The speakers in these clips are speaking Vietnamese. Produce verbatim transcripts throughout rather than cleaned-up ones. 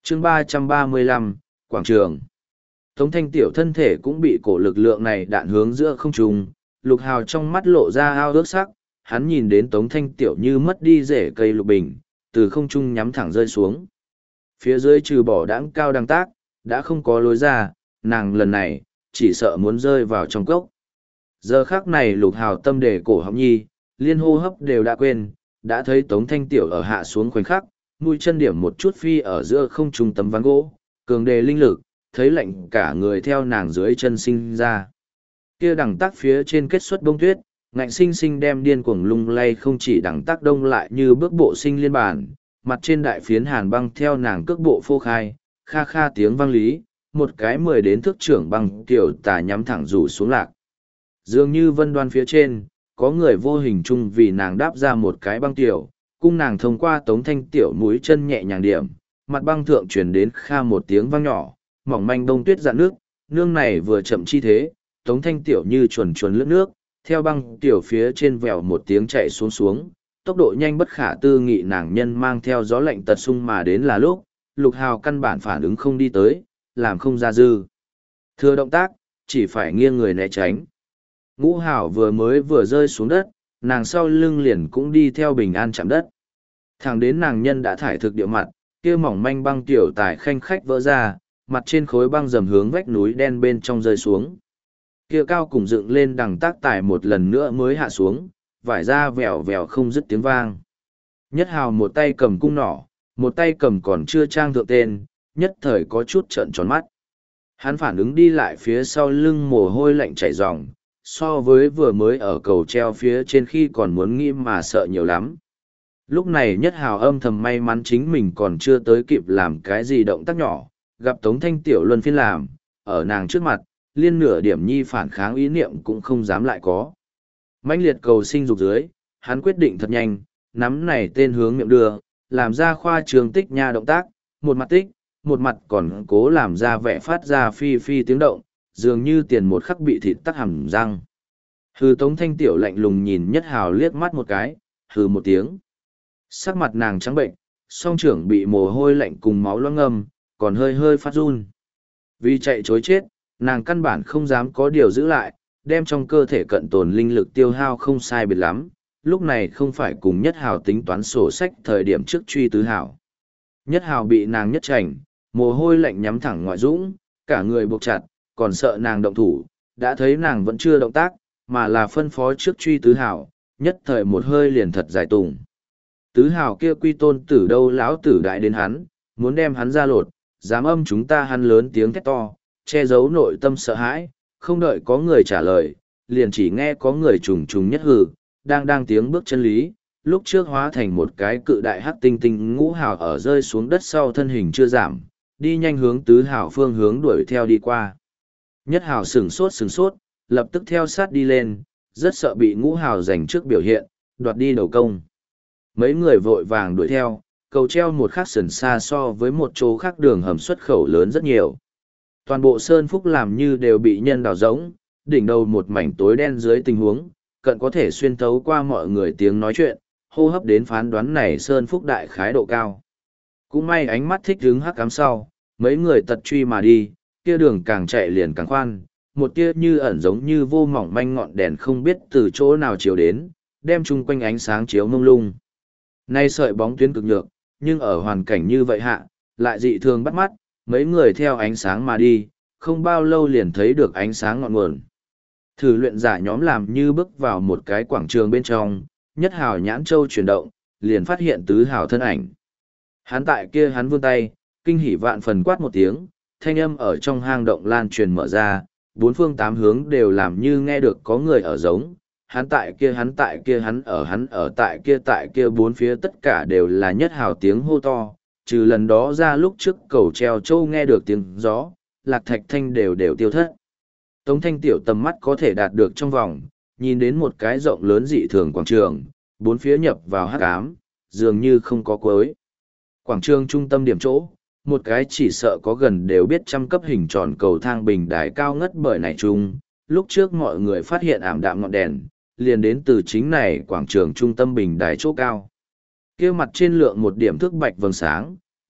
chương ba trăm ba mươi lăm, Quảng trường. Tống Thanh Tiểu thân thể cũng bị cổ lực lượng này đạn hướng giữa không trung, Lục Hào trong mắt lộ ra ao ước sắc, hắn nhìn đến Tống Thanh Tiểu như mất đi rễ cây lục bình, từ không trung nhắm thẳng rơi xuống. Phía dưới trừ bỏ đãng cao đăng tác, đã không có lối ra, nàng lần này, chỉ sợ muốn rơi vào trong cốc. Giờ khắc này Lục Hào tâm đề cổ họng nhi, liên hô hấp đều đã quên, đã thấy Tống Thanh Tiểu ở hạ xuống khoảnh khắc, mũi chân điểm một chút phi ở giữa không trung tấm ván gỗ, cường đề linh lực, thấy lạnh cả người theo nàng dưới chân sinh ra. Kia đằng tác phía trên kết xuất bông tuyết, ngạnh sinh sinh đem điên cuồng lung lay không chỉ đằng tác đông lại như bước bộ sinh liên bản, mặt trên đại phiến hàn băng theo nàng cước bộ phô khai, kha kha tiếng vang lý, một cái mười đến thước trưởng băng tiểu tà nhắm thẳng rủ xuống lạc. Dường như vân đoan phía trên, có người vô hình chung vì nàng đáp ra một cái băng tiểu, cung nàng thông qua Tống Thanh Tiểu mũi chân nhẹ nhàng điểm, mặt băng thượng truyền đến kha một tiếng vang nhỏ, mỏng manh đông tuyết dạn nước, nương này vừa chậm chi thế, Tống Thanh Tiểu như chuồn chuồn lướt nước, theo băng tiểu phía trên vèo một tiếng chạy xuống xuống, tốc độ nhanh bất khả tư nghị, nàng nhân mang theo gió lạnh tật sung mà đến là lúc, Lục Hào căn bản phản ứng không đi tới, làm không ra dư. Thừa động tác, chỉ phải nghiêng người né tránh. Ngũ Hảo vừa mới vừa rơi xuống đất, nàng sau lưng liền cũng đi theo bình an chạm đất. Thẳng đến nàng nhân đã thải thực địa mặt, kia mỏng manh băng tiểu tài khanh khách vỡ ra, mặt trên khối băng dầm hướng vách núi đen bên trong rơi xuống. Kia cao cùng dựng lên đằng tác tài một lần nữa mới hạ xuống, vải ra vèo vèo không dứt tiếng vang. Nhất Hào một tay cầm cung nỏ, một tay cầm còn chưa trang thượng tên, nhất thời có chút trợn tròn mắt. Hắn phản ứng đi lại phía sau lưng mồ hôi lạnh chảy ròng, so với vừa mới ở cầu treo phía trên khi còn muốn nghĩ mà sợ nhiều lắm. Lúc này Nhất Hào âm thầm may mắn chính mình còn chưa tới kịp làm cái gì động tác nhỏ, gặp Tống Thanh Tiểu luân phiên làm, ở nàng trước mặt, liên nửa điểm nhi phản kháng ý niệm cũng không dám lại có. Mãnh liệt cầu sinh dục dưới, hắn quyết định thật nhanh, nắm này tên hướng miệng đưa, làm ra khoa trường tích nha động tác, một mặt tích, một mặt còn cố làm ra vẻ phát ra phi phi tiếng động, dường như tiền một khắc bị thịt tắc hẳn răng. Hừ Tống Thanh Tiểu lạnh lùng nhìn Nhất Hào liếc mắt một cái, hừ một tiếng. Sắc mặt nàng trắng bệnh, song trưởng bị mồ hôi lạnh cùng máu loãng ngâm, còn hơi hơi phát run. Vì chạy chối chết, nàng căn bản không dám có điều giữ lại, đem trong cơ thể cận tồn linh lực tiêu hao không sai biệt lắm, lúc này không phải cùng Nhất Hào tính toán sổ sách thời điểm trước truy tứ hảo. Nhất Hào bị nàng nhất chảnh, mồ hôi lạnh nhắm thẳng ngoại dũng, cả người buộc chặt, còn sợ nàng động thủ, đã thấy nàng vẫn chưa động tác, mà là phân phó trước truy tứ hảo, nhất thời một hơi liền thật dài tùng. Tứ hảo kia quy tôn tử đâu lão tử đại đến hắn, muốn đem hắn ra lột, dám âm chúng ta hắn lớn tiếng thét to, che giấu nội tâm sợ hãi, không đợi có người trả lời, liền chỉ nghe có người trùng trùng nhất hừ, đang đang tiếng bước chân lý, lúc trước hóa thành một cái cự đại hắc tinh tinh ngũ hào ở rơi xuống đất sau thân hình chưa giảm, đi nhanh hướng tứ hào phương hướng đuổi theo đi qua. Nhất hào sửng sốt sửng sốt, lập tức theo sát đi lên, rất sợ bị ngũ hào giành trước biểu hiện, đoạt đi đầu công. Mấy người vội vàng đuổi theo, cầu treo một khắc sần xa so với một chỗ khác đường hầm xuất khẩu lớn rất nhiều. Toàn bộ sơn phúc làm như đều bị nhân đào rỗng, đỉnh đầu một mảnh tối đen dưới tình huống, cận có thể xuyên thấu qua mọi người tiếng nói chuyện, hô hấp đến phán đoán này sơn phúc đại khái độ cao. Cũng may ánh mắt thích hứng hắc cắm sau, mấy người tật truy mà đi, kia đường càng chạy liền càng khoan, một tia như ẩn giống như vô mỏng manh ngọn đèn không biết từ chỗ nào chiếu đến, đem chung quanh ánh sáng chiếu mông lung. Nay sợi bóng tuyến cực nhược, nhưng ở hoàn cảnh như vậy hạ, lại dị thường bắt mắt, mấy người theo ánh sáng mà đi, không bao lâu liền thấy được ánh sáng ngọn nguồn. Thử luyện giả nhóm làm như bước vào một cái quảng trường bên trong, Nhất Hào nhãn châu chuyển động, liền phát hiện tứ hào thân ảnh. Hắn tại kia hắn vươn tay, kinh hỉ vạn phần quát một tiếng, thanh âm ở trong hang động lan truyền mở ra, bốn phương tám hướng đều làm như nghe được có người ở giống. Hắn tại kia hắn tại kia hắn ở hắn ở tại kia tại kia bốn phía tất cả đều là Nhất Hào tiếng hô to, trừ lần đó ra lúc trước cầu treo châu nghe được tiếng gió, lạc thạch thanh đều đều tiêu thất. Tống Thanh Tiểu tầm mắt có thể đạt được trong vòng, nhìn đến một cái rộng lớn dị thường quảng trường, bốn phía nhập vào hắc ám, dường như không có cuối. Quảng trường trung tâm điểm chỗ, một cái chỉ sợ có gần đều biết trăm cấp hình tròn cầu thang bình đài cao ngất bởi này chung, lúc trước mọi người phát hiện ảm đạm ngọn đèn, liền đến từ chính này quảng trường trung tâm bình đài chỗ cao. Kia mặt trên lượng một điểm thước bạch vầng sáng,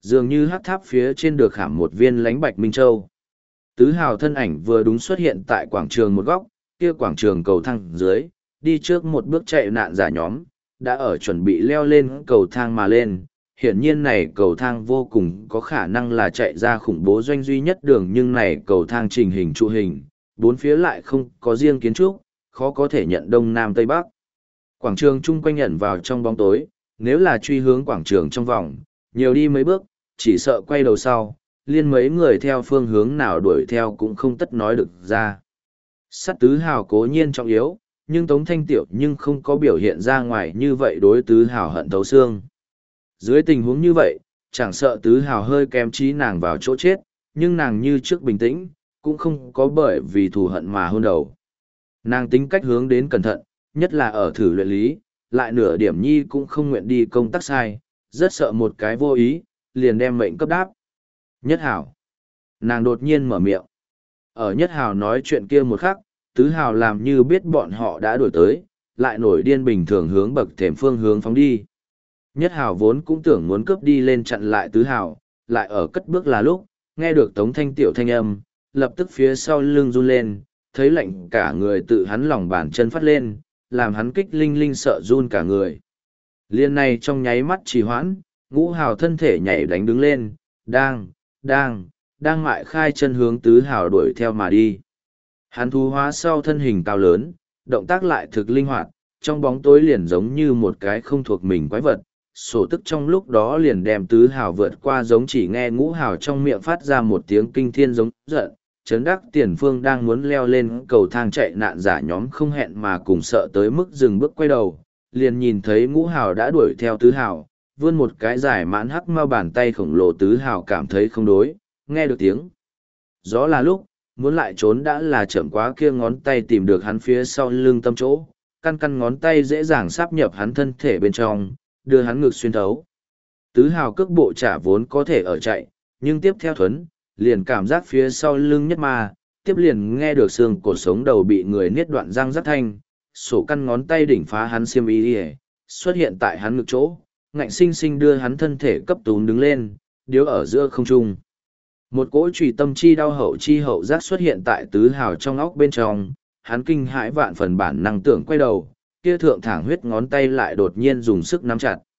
dường như hát tháp phía trên được khảm một viên lánh bạch minh châu. Tứ hào thân ảnh vừa đúng xuất hiện tại quảng trường một góc, kia quảng trường cầu thang dưới, đi trước một bước chạy nạn giả nhóm, đã ở chuẩn bị leo lên cầu thang mà lên. Hiển nhiên này cầu thang vô cùng có khả năng là chạy ra khủng bố doanh duy nhất đường, nhưng này cầu thang trình hình trụ hình, bốn phía lại không có riêng kiến trúc, khó có thể nhận đông nam tây bắc. Quảng trường chung quanh ẩn vào trong bóng tối, nếu là truy hướng quảng trường trong vòng, nhiều đi mấy bước, chỉ sợ quay đầu sau, liên mấy người theo phương hướng nào đuổi theo cũng không tất nói được ra. Sát tứ hào cố nhiên trọng yếu, nhưng Tống Thanh Tiểu nhưng không có biểu hiện ra ngoài như vậy đối tứ hào hận thấu xương. Dưới tình huống như vậy, chẳng sợ tứ hào hơi kém trí nàng vào chỗ chết, nhưng nàng như trước bình tĩnh, cũng không có bởi vì thù hận mà hôn đầu. Nàng tính cách hướng đến cẩn thận, nhất là ở thử luyện lý, lại nửa điểm nhi cũng không nguyện đi công tác sai, rất sợ một cái vô ý, liền đem mệnh cấp đáp. Nhất hảo. Nàng đột nhiên mở miệng. Ở nhất hảo nói chuyện kia một khắc, tứ hảo làm như biết bọn họ đã đuổi tới, lại nổi điên bình thường hướng bậc thềm phương hướng phóng đi. Nhất hảo vốn cũng tưởng muốn cướp đi lên chặn lại tứ hảo, lại ở cất bước là lúc, nghe được Tống Thanh Tiểu thanh âm, lập tức phía sau lưng run lên, thấy lạnh cả người tự hắn lòng bàn chân phát lên, làm hắn kích linh linh sợ run cả người. Liên này trong nháy mắt trì hoãn, ngũ hào thân thể nhảy đánh đứng lên, đang, đang, đang mại khai chân hướng tứ hào đuổi theo mà đi. Hắn thu hóa sau thân hình cao lớn, động tác lại thực linh hoạt, trong bóng tối liền giống như một cái không thuộc mình quái vật, sổ tức trong lúc đó liền đem tứ hào vượt qua, giống chỉ nghe ngũ hào trong miệng phát ra một tiếng kinh thiên giống giận. Trấn đắc tiền phương đang muốn leo lên cầu thang chạy nạn giả nhóm không hẹn mà cùng sợ tới mức dừng bước quay đầu, liền nhìn thấy ngũ hào đã đuổi theo tứ hào, vươn một cái dài mãn hắc mau bàn tay khổng lồ. Tứ hào cảm thấy không đối, nghe được tiếng gió là lúc, muốn lại trốn đã là chậm quá, kia ngón tay tìm được hắn phía sau lưng tâm chỗ, căn căn ngón tay dễ dàng sáp nhập hắn thân thể bên trong, đưa hắn ngực xuyên thấu. Tứ hào cước bộ trả vốn có thể ở chạy, nhưng tiếp theo thuấn, liền cảm giác phía sau lưng nhất ma, tiếp liền nghe được xương cột sống đầu bị người niết đoạn răng rắc thanh, sổ căn ngón tay đỉnh phá hắn xiêm y đi, xuất hiện tại hắn ngực chỗ, ngạnh sinh sinh đưa hắn thân thể cấp tún đứng lên, điếu ở giữa không trung. Một cỗ trùy tâm chi đau hậu chi hậu giác xuất hiện tại tứ hào trong óc bên trong, hắn kinh hãi vạn phần bản năng tưởng quay đầu, kia thượng thẳng huyết ngón tay lại đột nhiên dùng sức nắm chặt.